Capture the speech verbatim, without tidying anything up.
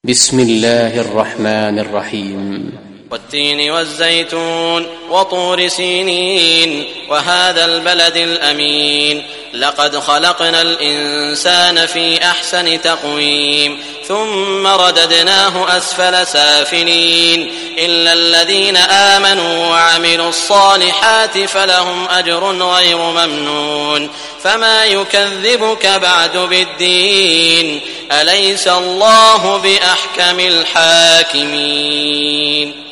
بسم الله الرحمن الرحيم. والتين والزيتون وطور سينين وهذا البلد الأمين لقد خلقنا الإنسان في أحسن تقويم ثم رددناه أسفل سافلين إلا الذين آمنوا وعملوا الصالحات فلهم أجر غير ممنون فما يكذبك بعد بالدين أليس الله بأحكم الحاكمين.